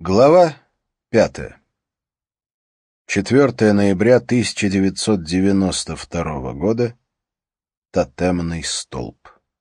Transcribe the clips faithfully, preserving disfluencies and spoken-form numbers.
Глава пятая. четвёртого ноября тысяча девятьсот девяносто второго года. Тотемный столб.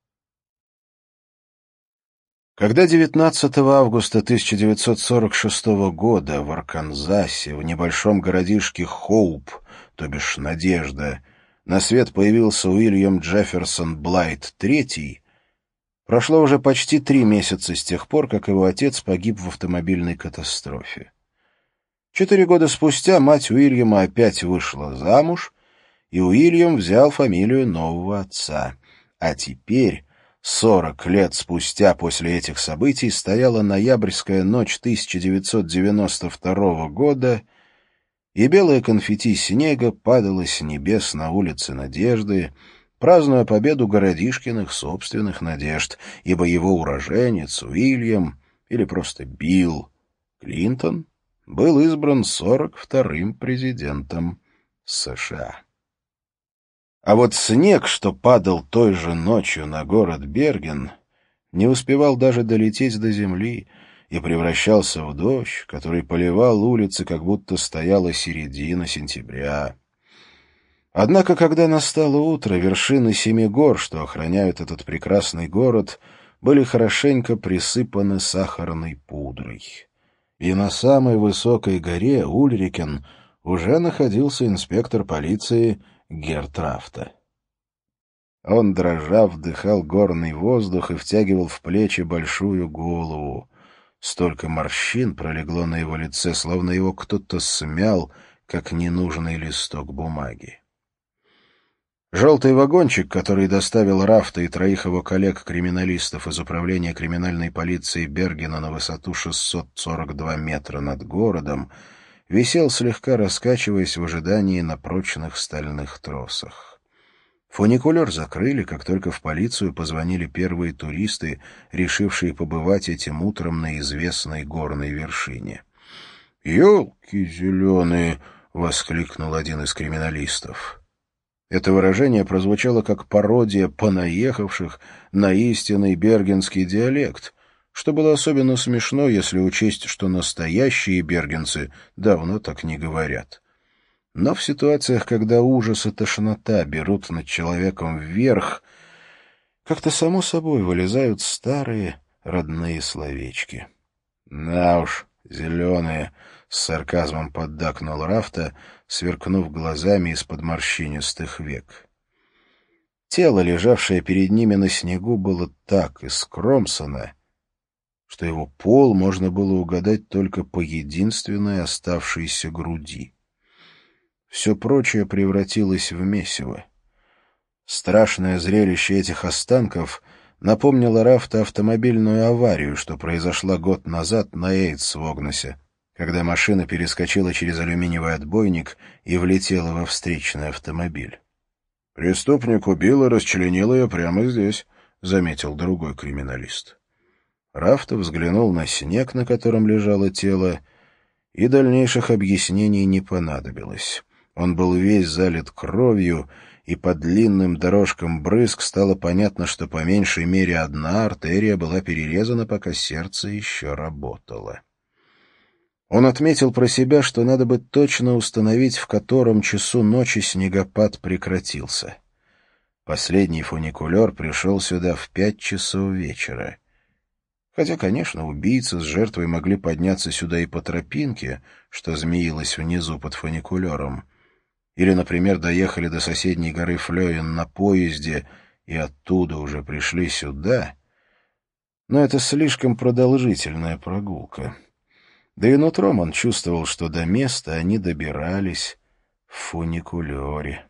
Когда девятнадцатого августа тысяча девятьсот сорок шестого года в Арканзасе, в небольшом городишке Хоуп, то бишь Надежда, на свет появился Уильям Джефферсон Блайт третий, прошло уже почти три месяца с тех пор, как его отец погиб в автомобильной катастрофе. Четыре года спустя мать Уильяма опять вышла замуж, и Уильям взял фамилию нового отца. А теперь, сорок лет спустя после этих событий, стояла ноябрьская ночь тысяча девятьсот девяносто второго года, и белое конфетти снега падало с небес на улице Надежды, празднуя победу городишкиных собственных надежд, ибо его уроженец Уильям, или просто Билл Клинтон, был избран сорок вторым президентом США. А вот снег, что падал той же ночью на город Берген, не успевал даже долететь до земли и превращался в дождь, который поливал улицы, как будто стояла середина сентября. Однако, когда настало утро, вершины семи гор, что охраняют этот прекрасный город, были хорошенько присыпаны сахарной пудрой. И на самой высокой горе, Ульрикен, уже находился инспектор полиции Герт Рафта. Он, дрожа, вдыхал горный воздух и втягивал в плечи большую голову. Столько морщин пролегло на его лице, словно его кто-то смял, как ненужный листок бумаги. Желтый вагончик, который доставил Рафта и троих его коллег-криминалистов из управления криминальной полиции Бергена на высоту шестьсот сорок два метра над городом, висел, слегка раскачиваясь в ожидании на прочных стальных тросах. Фуникулер закрыли, как только в полицию позвонили первые туристы, решившие побывать этим утром на известной горной вершине. «Елки зеленые!» — воскликнул один из криминалистов. Это выражение прозвучало как пародия понаехавших на истинный бергенский диалект, что было особенно смешно, если учесть, что настоящие бергенцы давно так не говорят. Но в ситуациях, когда ужас и тошнота берут над человеком вверх, как-то само собой вылезают старые родные словечки. «На уж, зеленые!» — с сарказмом поддакнул Рафта, сверкнув глазами из-под морщинистых век. Тело, лежавшее перед ними на снегу, было так искромсано, что его пол можно было угадать только по единственной оставшейся груди. Все прочее превратилось в месиво. Страшное зрелище этих останков напомнило Рафта автомобильную аварию, что произошла год назад на Эйтс-Вогнесе, когда машина перескочила через алюминиевый отбойник и влетела во встречный автомобиль. «Преступник убил и расчленил ее прямо здесь», — заметил другой криминалист. Рафта взглянул на снег, на котором лежало тело, и дальнейших объяснений не понадобилось. Он был весь залит кровью, и по длинным дорожкам брызг стало понятно, что по меньшей мере одна артерия была перерезана, пока сердце еще работало. Он отметил про себя, что надо бы точно установить, в котором часу ночи снегопад прекратился. Последний фуникулер пришел сюда в пять часов вечера. Хотя, конечно, убийцы с жертвой могли подняться сюда и по тропинке, что змеилась внизу под фуникулером. Или, например, доехали до соседней горы Флёен на поезде и оттуда уже пришли сюда. Но это слишком продолжительная прогулка. Да и нутром он чувствовал, что до места они добирались в фуникулере.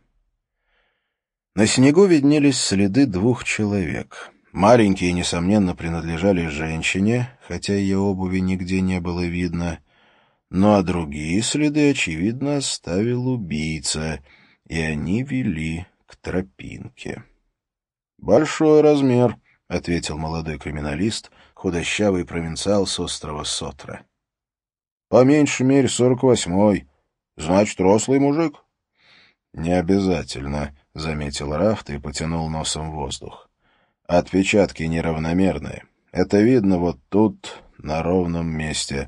На снегу виднелись следы двух человек. Маленькие, несомненно, принадлежали женщине, хотя ее обуви нигде не было видно. Ну а другие следы, очевидно, оставил убийца, и они вели к тропинке. «Большой размер», — ответил молодой криминалист, худощавый провинциал с острова Сотра. «По меньшей мере сорок восьмой. Значит, рослый мужик?» «Не обязательно», — заметил Рафт и потянул носом воздух. «Отпечатки неравномерные. Это видно вот тут, на ровном месте.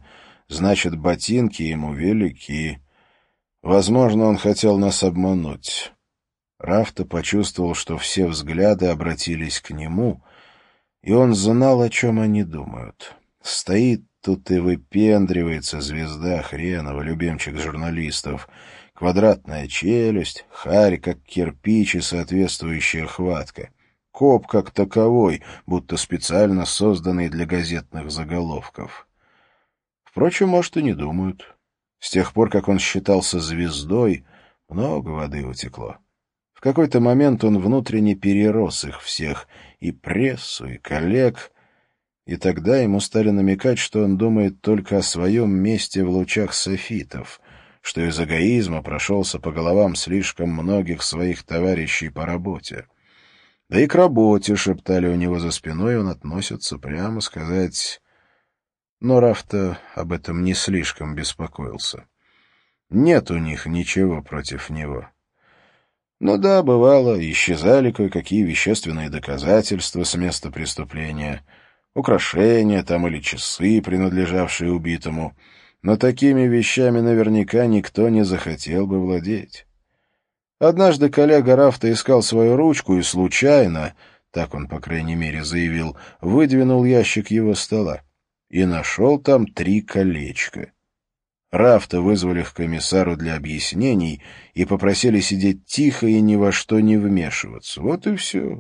значит, ботинки ему велики. Возможно, он хотел нас обмануть. Рафта почувствовал, что все взгляды обратились к нему, и он знал, о чем они думают. Стоит тут и выпендривается звезда хренова, любимчик журналистов. Квадратная челюсть, харь как кирпич и соответствующая хватка. Коп как таковой, будто специально созданный для газетных заголовков. Впрочем, может, и не думают. С тех пор, как он считался звездой, много воды утекло. В какой-то момент он внутренне перерос их всех, и прессу, и коллег, и тогда ему стали намекать, что он думает только о своем месте в лучах софитов, что из эгоизма прошелся по головам слишком многих своих товарищей по работе. Да и к работе, шептали у него за спиной, он относится, прямо сказать... Но Рафта об этом не слишком беспокоился. Нет у них ничего против него. Ну да, бывало, исчезали кое-какие вещественные доказательства с места преступления, украшения там или часы, принадлежавшие убитому, но такими вещами наверняка никто не захотел бы владеть. Однажды коллега Рафта искал свою ручку и случайно, так он, по крайней мере, заявил, выдвинул ящик его стола и нашел там три колечка. Рафта вызвали к комиссару для объяснений и попросили сидеть тихо и ни во что не вмешиваться. Вот и все.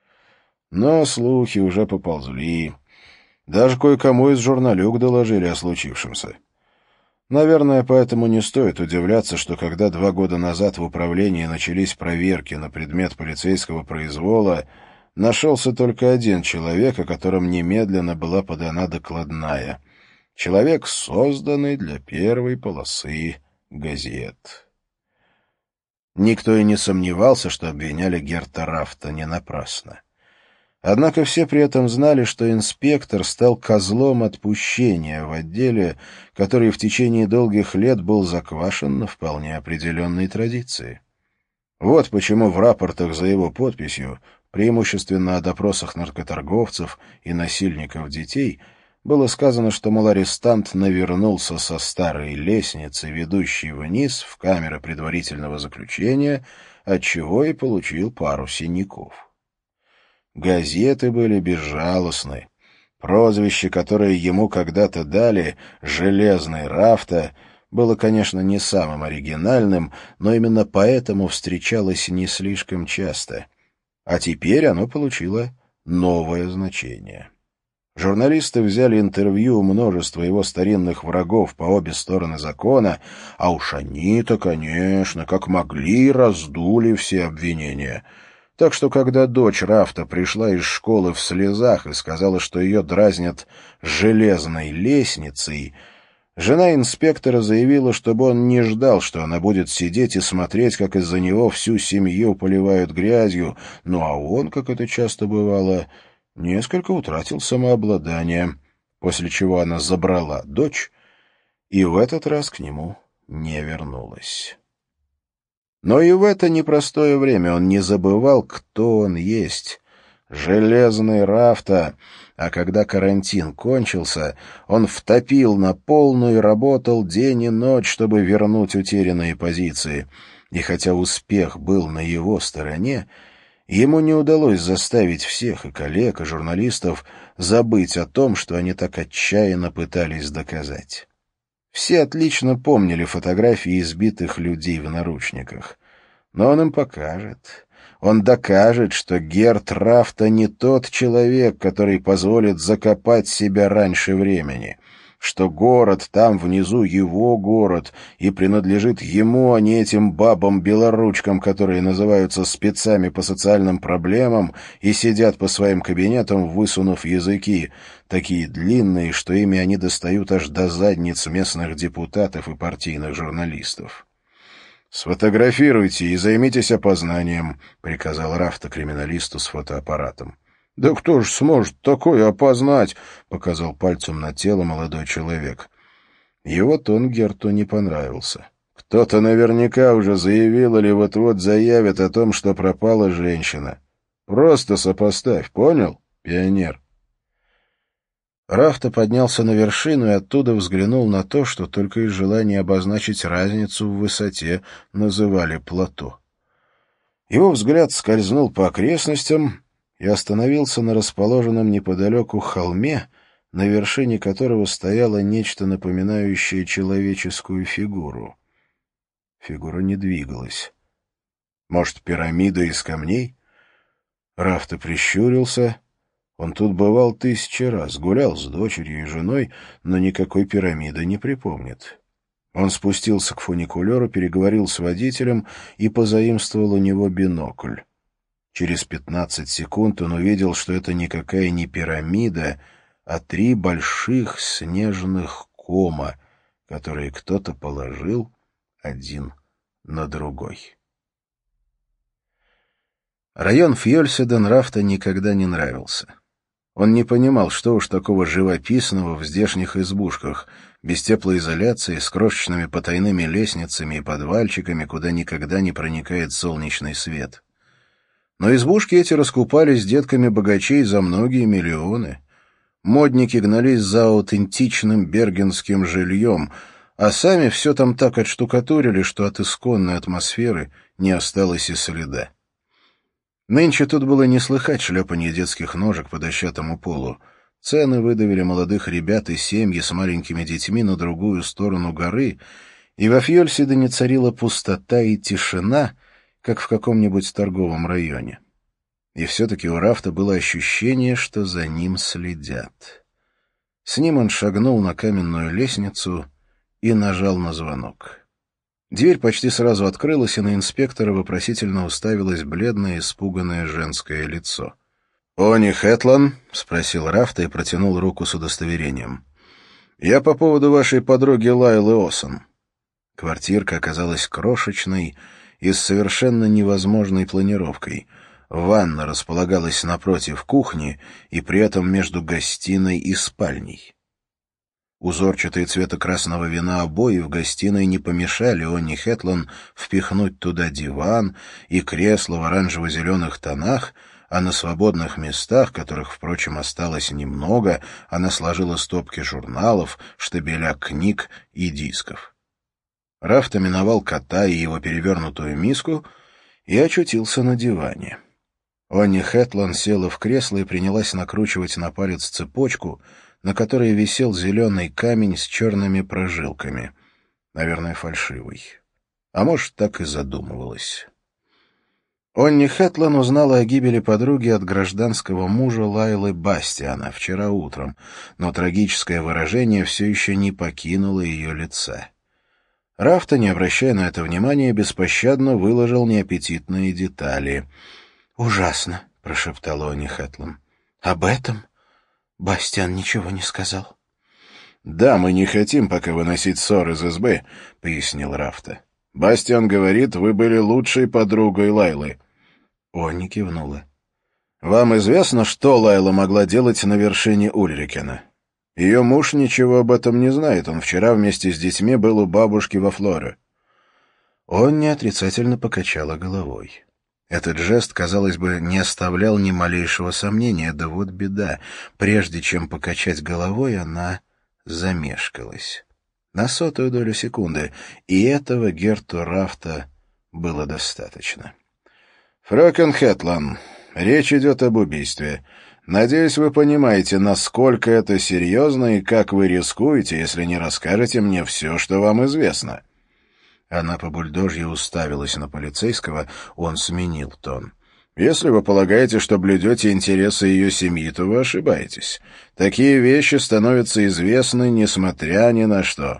Но слухи уже поползли. Даже кое-кому из журналюг доложили о случившемся. Наверное, поэтому не стоит удивляться, что когда два года назад в управлении начались проверки на предмет полицейского произвола, нашелся только один человек, о котором немедленно была подана докладная. Человек, созданный для первой полосы газет. Никто и не сомневался, что обвиняли Герта Рафта не напрасно. Однако все при этом знали, что инспектор стал козлом отпущения в отделе, который в течение долгих лет был заквашен на вполне определенной традиции. Вот почему в рапортах за его подписью, преимущественно о допросах наркоторговцев и насильников детей, было сказано, что, мол, арестант навернулся со старой лестницы, ведущей вниз в камеры предварительного заключения, отчего и получил пару синяков. Газеты были безжалостны. Прозвище, которое ему когда-то дали, «Железный Рафта», было, конечно, не самым оригинальным, но именно поэтому встречалось не слишком часто. А теперь оно получило новое значение. Журналисты взяли интервью у множества его старинных врагов по обе стороны закона, а уж они-то, конечно, как могли, раздули все обвинения. Так что, когда дочь Рафта пришла из школы в слезах и сказала, что ее дразнят «железной лестницей», жена инспектора заявила, чтобы он не ждал, что она будет сидеть и смотреть, как из-за него всю семью поливают грязью, ну а он, как это часто бывало, несколько утратил самообладание, после чего она забрала дочь и в этот раз к нему не вернулась. Но и в это непростое время он не забывал, кто он есть. Железный Рафта. А когда карантин кончился, он втопил на полную и работал день и ночь, чтобы вернуть утерянные позиции. И хотя успех был на его стороне, ему не удалось заставить всех, и коллег, и журналистов, забыть о том, что они так отчаянно пытались доказать. Все отлично помнили фотографии избитых людей в наручниках. Но он им покажет. Он докажет, что Герт Рафта не тот человек, который позволит закопать себя раньше времени, что город там внизу его город и принадлежит ему, а не этим бабам-белоручкам, которые называются спецами по социальным проблемам и сидят по своим кабинетам, высунув языки, такие длинные, что ими они достают аж до задниц местных депутатов и партийных журналистов. «Сфотографируйте и займитесь опознанием», — приказал Рафта криминалисту с фотоаппаратом. «Да кто ж сможет такое опознать?» — показал пальцем на тело молодой человек. Его тон Герту не понравился. «Кто-то наверняка уже заявил или вот-вот заявит о том, что пропала женщина. Просто сопоставь, понял, пионер?» Рафта поднялся на вершину и оттуда взглянул на то, что только из желания обозначить разницу в высоте называли плато. Его взгляд скользнул по окрестностям и остановился на расположенном неподалеку холме, на вершине которого стояло нечто напоминающее человеческую фигуру. Фигура не двигалась. Может, пирамида из камней? Рафта прищурился. Он тут бывал тысячи раз, гулял с дочерью и женой, но никакой пирамиды не припомнит. Он спустился к фуникулеру, переговорил с водителем и позаимствовал у него бинокль. Через пятнадцать секунд он увидел, что это никакая не пирамида, а три больших снежных кома, которые кто-то положил один на другой. Район Фьёльседен Рафта никогда не нравился. Он не понимал, что уж такого живописного в здешних избушках, без теплоизоляции, с крошечными потайными лестницами и подвальчиками, куда никогда не проникает солнечный свет. Но избушки эти раскупались детками богачей за многие миллионы. Модники гнались за аутентичным бергенским жильем, а сами все там так отштукатурили, что от исконной атмосферы не осталось и следа. Нынче тут было не слыхать шлепанье детских ножек по дощатому полу. Цены выдавили молодых ребят и семьи с маленькими детьми на другую сторону горы, и во Фьёльседене царила пустота и тишина, как в каком-нибудь торговом районе. И все-таки у Рафта было ощущение, что за ним следят. С ним он шагнул на каменную лестницу и нажал на звонок. Дверь почти сразу открылась, и на инспектора вопросительно уставилось бледное, испуганное женское лицо. «Они Хэтлан?» — спросил Рафта и протянул руку с удостоверением. «Я по поводу вашей подруги Лайлы Осон». Квартирка оказалась крошечной и с совершенно невозможной планировкой. Ванна располагалась напротив кухни и при этом между гостиной и спальней. Узорчатые цвета красного вина обои в гостиной не помешали Онни Хэтлан впихнуть туда диван и кресло в оранжево-зеленых тонах, а на свободных местах, которых, впрочем, осталось немного, она сложила стопки журналов, штабеля книг и дисков. Рафта миновал кота и его перевернутую миску и очутился на диване. Онни Хэтлан села в кресло и принялась накручивать на палец цепочку, на которой висел зеленый камень с черными прожилками. Наверное, фальшивый. А может, так и задумывалась. Онни Хэтлан узнала о гибели подруги от гражданского мужа Лайлы Бастиана вчера утром, но трагическое выражение все еще не покинуло ее лица. Рафта, не обращая на это внимания, беспощадно выложил неаппетитные детали. «Ужасно», — прошептала Онни Хэтлан. «Об этом Бастиан ничего не сказал». «Да, мы не хотим пока выносить ссор из избы», — пояснил Рафта. «Бастиан говорит, вы были лучшей подругой Лайлы». Онни кивнула. «Вам известно, что Лайла могла делать на вершине Ульрикена? Ее муж ничего об этом не знает, он вчера вместе с детьми был у бабушки во Флоре». Онни отрицательно покачала головой. Этот жест, казалось бы, не оставлял ни малейшего сомнения, да вот беда. Прежде чем покачать головой, она замешкалась. На сотую долю секунды, и этого Герту Рафта было достаточно. «Фрёкен Хэтлан, речь идет об убийстве. Надеюсь, вы понимаете, насколько это серьезно и как вы рискуете, если не расскажете мне все, что вам известно». Она по бульдожье уставилась на полицейского, он сменил тон. «Если вы полагаете, что блюдете интересы ее семьи, то вы ошибаетесь. Такие вещи становятся известны, несмотря ни на что».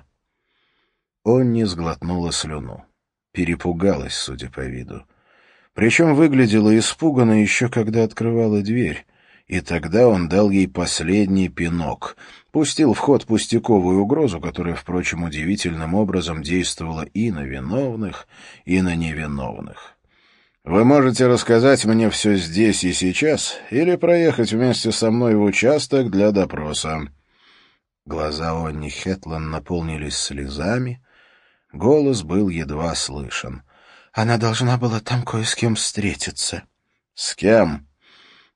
Он не сглотнула слюну. Перепугалась, судя по виду. Причем выглядела испуганно еще когда открывала дверь. И тогда он дал ей последний пинок. Пустил в ход пустяковую угрозу, которая, впрочем, удивительным образом действовала и на виновных, и на невиновных. «Вы можете рассказать мне все здесь и сейчас, или проехать вместе со мной в участок для допроса». Глаза Онни Хэтлан наполнились слезами, голос был едва слышен. «Она должна была там кое с кем встретиться». «С кем?»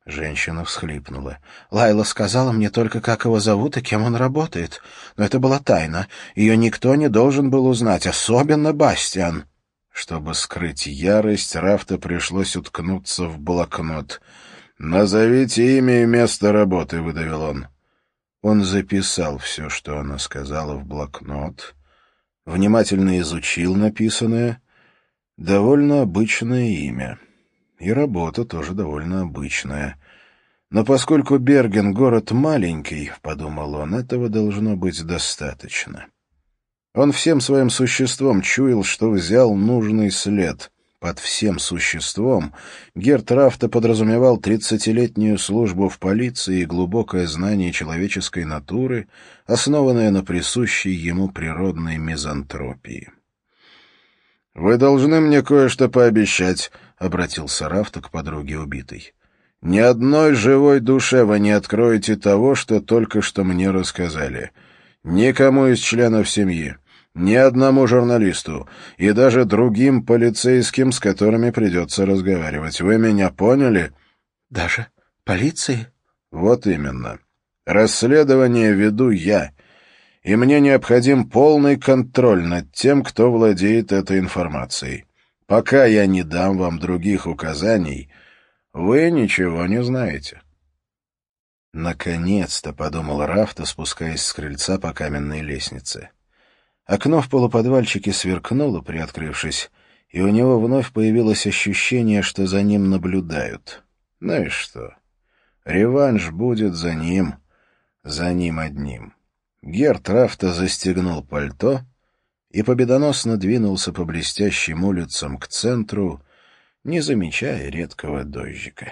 Женщина всхлипнула. «Лайла сказала мне только, как его зовут и кем он работает. Но это была тайна. Ее никто не должен был узнать, особенно Бастиан». Чтобы скрыть ярость, Рафта пришлось уткнуться в блокнот. «Назовите имя и место работы», — выдавил он. Он записал все, что она сказала, в блокнот, внимательно изучил написанное. Довольно обычное имя. И работа тоже довольно обычная. Но поскольку Берген — город маленький, — подумал он, — этого должно быть достаточно. Он всем своим существом чуял, что взял нужный след. Под всем существом Герт Рафта подразумевал тридцатилетнюю службу в полиции и глубокое знание человеческой натуры, основанное на присущей ему природной мизантропии. «Вы должны мне кое-что пообещать», — обратился Рафта к подруге убитой. «Ни одной живой душе вы не откроете того, что только что мне рассказали. Никому из членов семьи, ни одному журналисту и даже другим полицейским, с которыми придется разговаривать. Вы меня поняли?» «Даже полиции?» «Вот именно. Расследование веду я». И мне необходим полный контроль над тем, кто владеет этой информацией. Пока я не дам вам других указаний, вы ничего не знаете». «Наконец-то», — подумал Рафта, спускаясь с крыльца по каменной лестнице. Окно в полуподвальчике сверкнуло, приоткрывшись, и у него вновь появилось ощущение, что за ним наблюдают. Ну и что? Реванш будет за ним, за ним одним. Герт Рафта застегнул пальто и победоносно двинулся по блестящим улицам к центру, не замечая редкого дождика.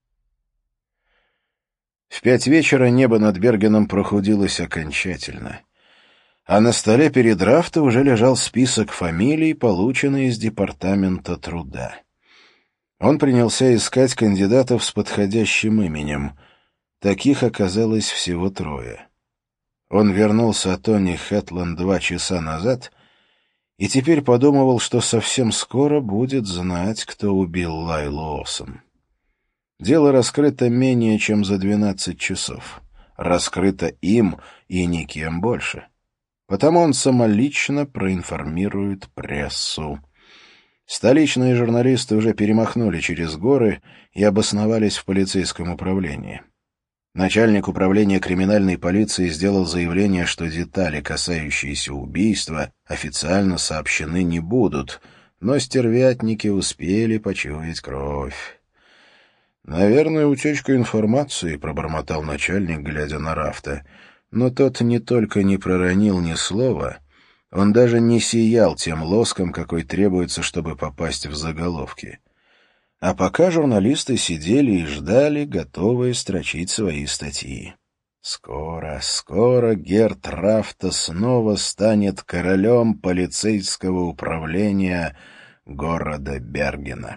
В пять вечера небо над Бергеном прохудилось окончательно, а на столе перед Рафта уже лежал список фамилий, полученный из Департамента труда. Он принялся искать кандидатов с подходящим именем. Таких оказалось всего трое. Он вернулся от Тони Хэтланд два часа назад и теперь подумывал, что совсем скоро будет знать, кто убил Лайлу Олсен. Дело раскрыто менее чем за двенадцать часов. Раскрыто им и никем больше. Потому он самолично проинформирует прессу. Столичные журналисты уже перемахнули через горы и обосновались в полицейском управлении. Начальник управления криминальной полиции сделал заявление, что детали, касающиеся убийства, официально сообщены не будут, но стервятники успели почуять кровь. «Наверное, утечка информации», — пробормотал начальник, глядя на Рафта. Но тот не только не проронил ни слова, он даже не сиял тем лоском, какой требуется, чтобы попасть в заголовки. А пока журналисты сидели и ждали, готовые строчить свои статьи. Скоро, скоро Герт Рафта снова станет королем полицейского управления города Бергена.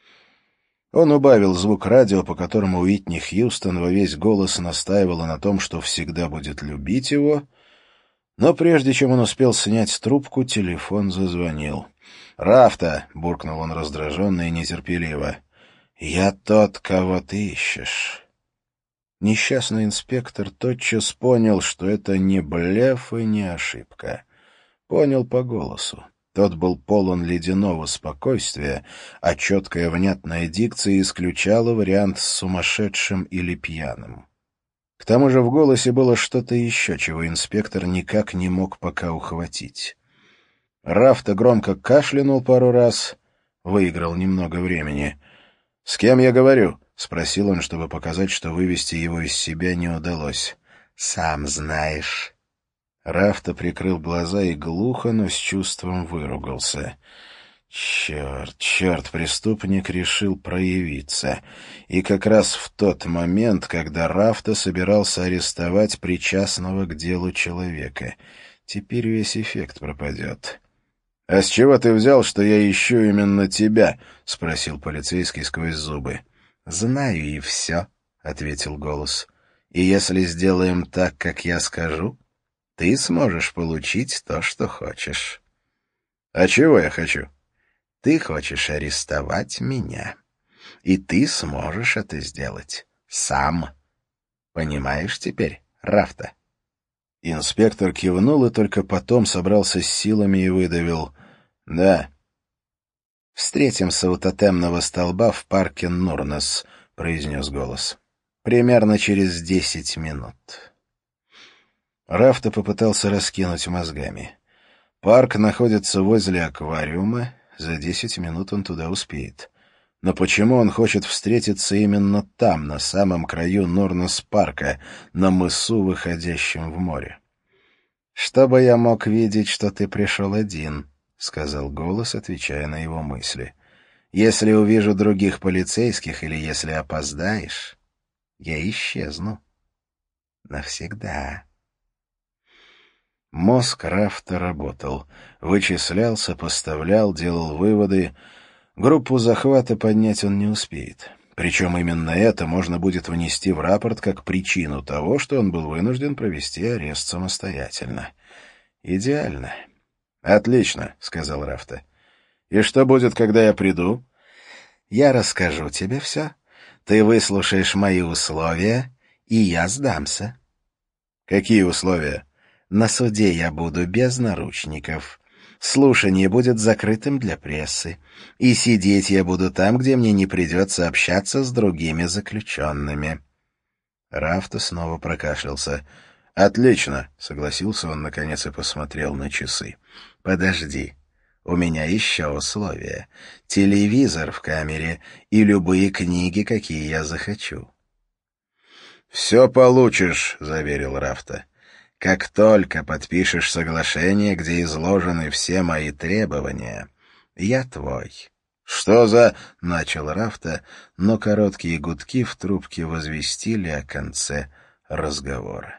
Он убавил звук радио, по которому Уитни Хьюстон во весь голос настаивала на том, что всегда будет любить его, но прежде чем он успел снять трубку, телефон зазвонил. «Рафта!» — буркнул он раздраженно и нетерпеливо. «Я тот, кого ты ищешь». Несчастный инспектор тотчас понял, что это не блеф и не ошибка. Понял по голосу. Тот был полон ледяного спокойствия, а четкая внятная дикция исключала вариант с сумасшедшим или пьяным. К тому же в голосе было что-то еще, чего инспектор никак не мог пока ухватить. Рафта громко кашлянул пару раз, выиграл немного времени. «С кем я говорю?» — спросил он, чтобы показать, что вывести его из себя не удалось. «Сам знаешь». Рафта прикрыл глаза и глухо, но с чувством выругался. Черт, черт, преступник решил проявиться. И как раз в тот момент, когда Рафта собирался арестовать причастного к делу человека. Теперь весь эффект пропадет. — А с чего ты взял, что я ищу именно тебя? — спросил полицейский сквозь зубы. — Знаю и все, — ответил голос. — И если сделаем так, как я скажу, ты сможешь получить то, что хочешь. — А чего я хочу? — Ты хочешь арестовать меня. И ты сможешь это сделать. Сам. Понимаешь теперь, Рафта?» Инспектор кивнул и только потом собрался с силами и выдавил: «Да». «Встретимся у тотемного столба в парке Нурнес», — произнес голос. «Примерно через десять минут». Рафта попытался раскинуть мозгами. Парк находится возле аквариума, за десять минут он туда успеет. Но почему он хочет встретиться именно там, на самом краю Нурнес-парка, на мысу, выходящем в море? «Чтобы я мог видеть, что ты пришел один», — сказал голос, отвечая на его мысли. «Если увижу других полицейских или если опоздаешь, я исчезну. Навсегда». Мозг Рафта работал. Вычислял, сопоставлял, делал выводы. Группу захвата поднять он не успеет. Причем именно это можно будет внести в рапорт как причину того, что он был вынужден провести арест самостоятельно. Идеально. «Отлично», — сказал Рафта. «И что будет, когда я приду?» «Я расскажу тебе все. Ты выслушаешь мои условия, и я сдамся». «Какие условия?» «На суде я буду без наручников. Слушание будет закрытым для прессы. И сидеть я буду там, где мне не придется общаться с другими заключенными». Рафта снова прокашлялся. «Отлично», — согласился он наконец и посмотрел на часы. «Подожди. У меня еще условия. Телевизор в камере и любые книги, какие я захочу». «Все получишь», — заверил Рафта. «Как только подпишешь соглашение, где изложены все мои требования, я твой». «Что за...» — начал Рафта, но короткие гудки в трубке возвестили о конце разговора.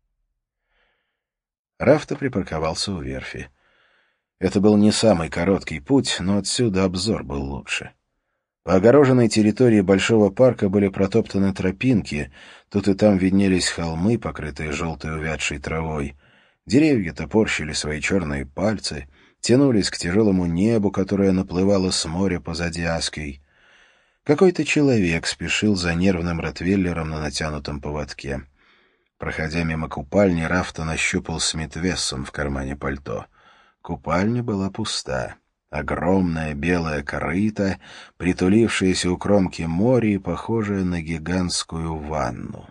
Рафта припарковался у верфи. Это был не самый короткий путь, но отсюда обзор был лучше. По огороженной территории большого парка были протоптаны тропинки, тут и там виднелись холмы, покрытые желтой увядшей травой. Деревья топорщили свои черные пальцы, тянулись к тяжелому небу, которое наплывало с моря позади Аской. Какой-то человек спешил за нервным ротвейлером на натянутом поводке. Проходя мимо купальни, Рафта нащупал Смит Вессон в кармане пальто. Купальня была пуста. Огромная белая корыта, притулившаяся у кромки моря и похожая на гигантскую ванну.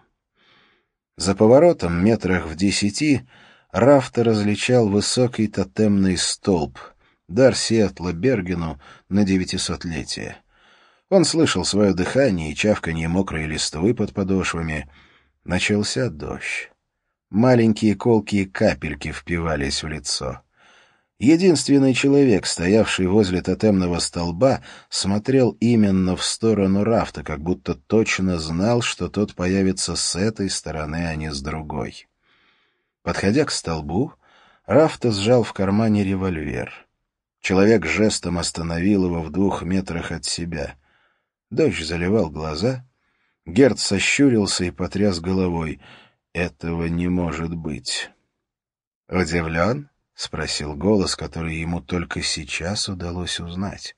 За поворотом, метрах в десяти, Рафта различал высокий тотемный столб, дар Сиэтла Бергену на девятисотлетие. Он слышал свое дыхание и чавканье мокрой листвы под подошвами. Начался дождь. Маленькие колкие капельки впивались в лицо. Единственный человек, стоявший возле тотемного столба, смотрел именно в сторону Рафта, как будто точно знал, что тот появится с этой стороны, а не с другой. Подходя к столбу, Рафта сжал в кармане револьвер. Человек жестом остановил его в двух метрах от себя. Дождь заливал глаза. Герд сощурился и потряс головой. «Этого не может быть». «Удивлен?» — спросил голос, который ему только сейчас удалось узнать.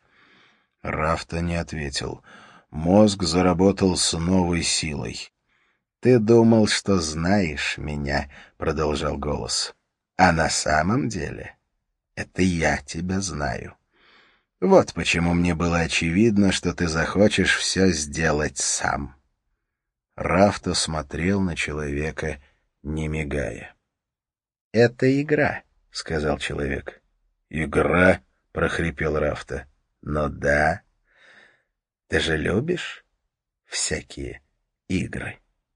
Рафта не ответил. Мозг заработал с новой силой. «Ты думал, что знаешь меня», — продолжал голос. «А на самом деле это я тебя знаю. Вот почему мне было очевидно, что ты захочешь все сделать сам». Рафта смотрел на человека, не мигая. «Это игра», — сказал человек. «Игра?» — прохрипел Рафта. «Ну да. Ты же любишь всякие игры?»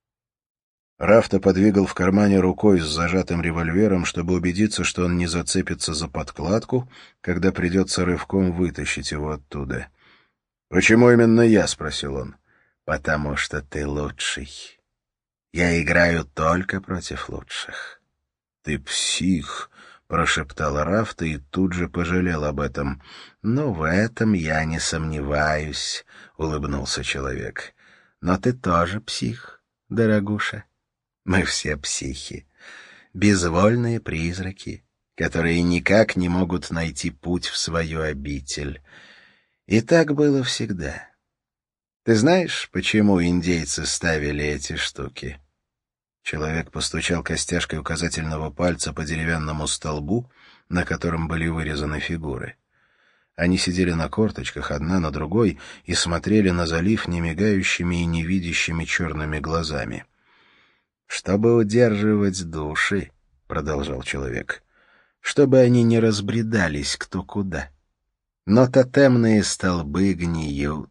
Рафта подвигал в кармане рукой с зажатым револьвером, чтобы убедиться, что он не зацепится за подкладку, когда придется рывком вытащить его оттуда. «Почему именно я?» — спросил он. «Потому что ты лучший. Я играю только против лучших». «Ты псих», — прошептал Рафта и тут же пожалел об этом. «Ну, в этом я не сомневаюсь», — улыбнулся человек. «Но ты тоже псих, дорогуша. Мы все психи, безвольные призраки, которые никак не могут найти путь в свою обитель. И так было всегда. Ты знаешь, почему индейцы ставили эти штуки?» Человек постучал костяшкой указательного пальца по деревянному столбу, на котором были вырезаны фигуры. Они сидели на корточках, одна на другой, и смотрели на залив немигающими и невидящими черными глазами. «Чтобы удерживать души», — продолжал человек, — «чтобы они не разбредались кто куда. Но тотемные столбы гниют.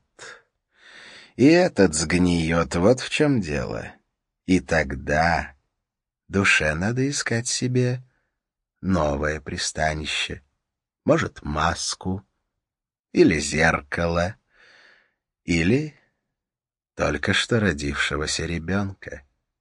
И этот сгниет, вот в чем дело. И тогда душе надо искать себе новое пристанище. Может, маску, или зеркало, или только что родившегося ребенка».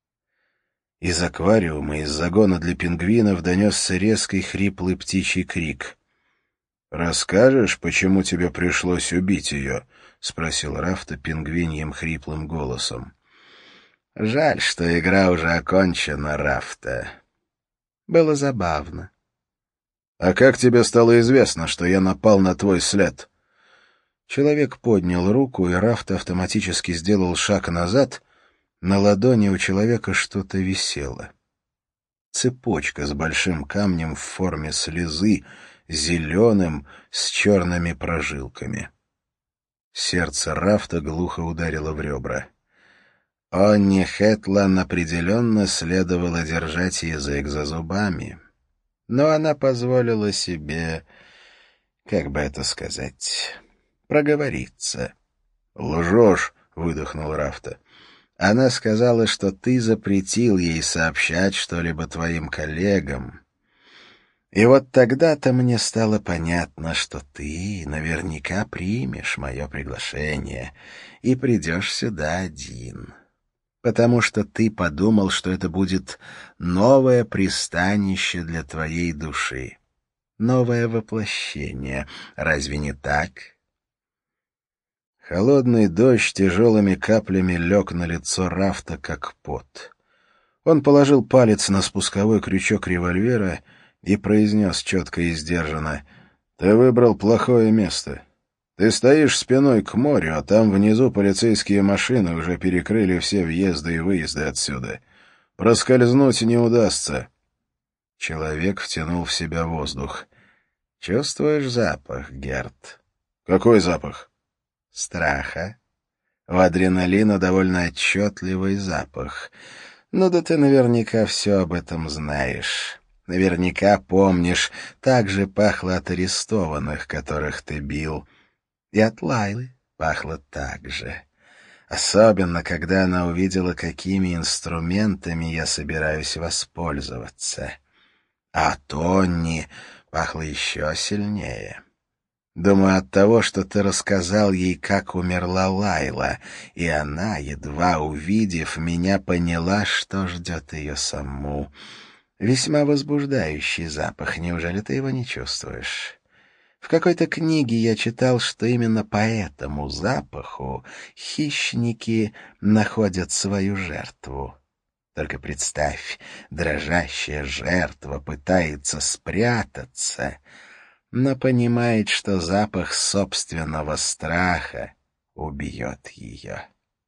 Из аквариума, из загона для пингвинов донесся резкий хриплый птичий крик. «Расскажешь, почему тебе пришлось убить ее?» — спросил Рафта пингвиньим хриплым голосом. «Жаль, что игра уже окончена, Рафта. Было забавно». «А как тебе стало известно, что я напал на твой след?» Человек поднял руку, и Рафта автоматически сделал шаг назад. На ладони у человека что-то висело. Цепочка с большим камнем в форме слезы, зеленым, с черными прожилками. Сердце Рафта глухо ударило в ребра. Онни Хэтлан определенно следовало держать язык за зубами. Но она позволила себе, как бы это сказать, проговориться. «Лжешь», — выдохнул Рафта. «Она сказала, что ты запретил ей сообщать что-либо твоим коллегам. И вот тогда-то мне стало понятно, что ты наверняка примешь мое приглашение и придешь сюда один, потому что ты подумал, что это будет новое пристанище для твоей души, новое воплощение. Разве не так?» Холодный дождь тяжелыми каплями лег на лицо Рафта, как пот. Он положил палец на спусковой крючок револьвера и произнес четко и сдержанно: «Ты выбрал плохое место. Ты стоишь спиной к морю, а там внизу полицейские машины уже перекрыли все въезды и выезды отсюда. Проскользнуть не удастся». Человек втянул в себя воздух. «Чувствуешь запах, Герт?» «Какой запах?» «Страха. У адреналина довольно отчетливый запах. Ну да ты наверняка все об этом знаешь. Наверняка помнишь, так же пахло от арестованных, которых ты бил. И от Лайлы пахло так же. Особенно, когда она увидела, какими инструментами я собираюсь воспользоваться. А от Онни пахло еще сильнее. Думаю, от того, что ты рассказал ей, как умерла Лайла, и она, едва увидев меня, поняла, что ждет ее саму. Весьма возбуждающий запах, неужели ты его не чувствуешь? В какой-то книге я читал, что именно по этому запаху хищники находят свою жертву. Только представь, дрожащая жертва пытается спрятаться, но понимает, что запах собственного страха убьет ее.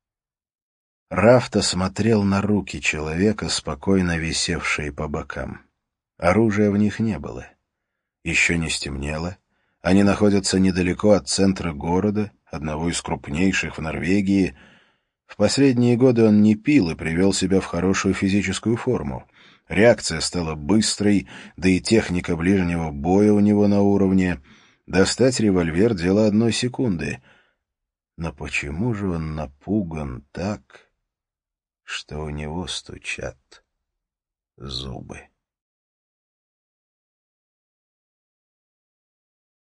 Рафта смотрел на руки человека, спокойно висевшие по бокам. Оружия в них не было. Еще не стемнело. Они находятся недалеко от центра города, одного из крупнейших в Норвегии. В последние годы он не пил и привел себя в хорошую физическую форму. Реакция стала быстрой, да и техника ближнего боя у него на уровне. Достать револьвер — дело одной секунды. Но почему же он напуган так, что у него стучат зубы?